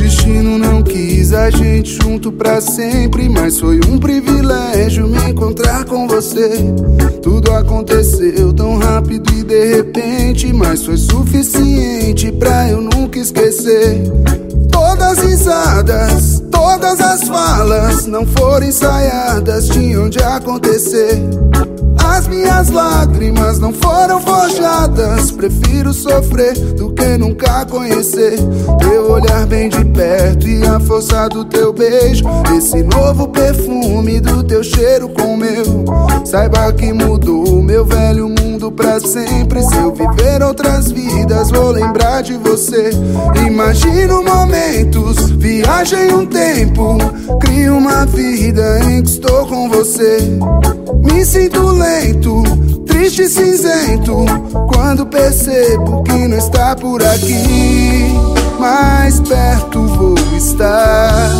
destino não quis a gente junto pra sempre, mas foi um privilégio me encontrar com você. Tudo aconteceu tão rápido e de repente, mas foi suficiente pra eu nunca esquecer. Todas as risadas, todas as falas não foram ensaiadas, tinham de acontecer. As minhas lágrimas não foram forjadas, prefiro sofrer do que nunca conhecer. Teu olhar bem de perto e a força do teu beijo, esse novo perfume do teu cheiro com o meu. Saiba que mudou o meu velho mundo pra sempre. Se eu viver outras vidas, vou lembrar de você. Imagino momentos, viagem um tempo, crio uma vida em que estou com você. Me sinto lento, triste e cinzento quando percebo que não está por aqui. Mais perto vou estar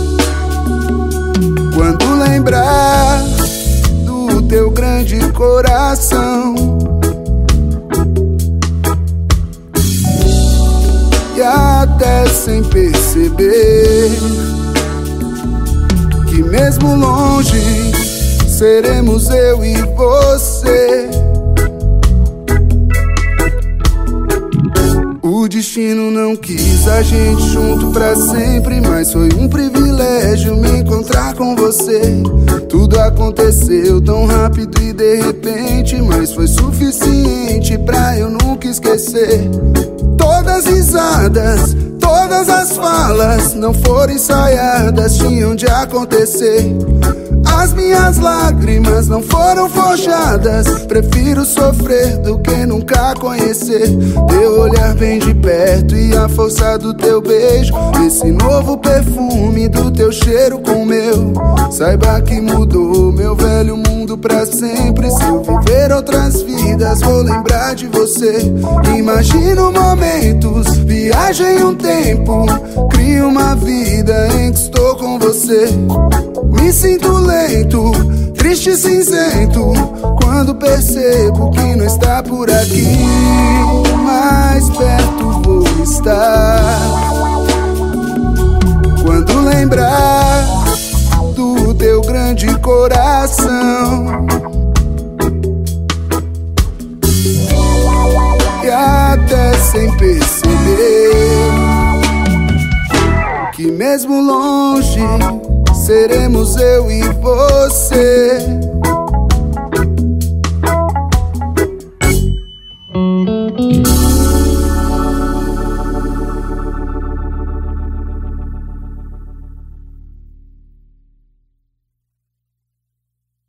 quando lembrar do teu grande coração. E até sem perceber que mesmo longe seremos eu e você. O destino não quis a gente junto pra sempre, mas foi um privilégio me encontrar com você. Tudo aconteceu tão rápido e de repente, mas foi suficiente pra eu nunca esquecer. Todas as risadas, todas as falas não foram ensaiadas, tinham de acontecer. As minhas lágrimas não foram forjadas, prefiro sofrer do que nunca conhecer. Teu olhar bem de perto e a força do teu beijo, esse novo perfume do teu cheiro com o meu. Saiba que mudou o meu velho mundo pra sempre. Se eu viver outras vidas, vou lembrar de você. Imagino momentos, viagem um tempo, crio uma vida em que estou com você. Me sinto lento, triste e cinzento quando percebo que não está por aqui. Mais perto vou estar quando lembrar do teu grande coração. E até sem perceber que mesmo longe seremos eu e você.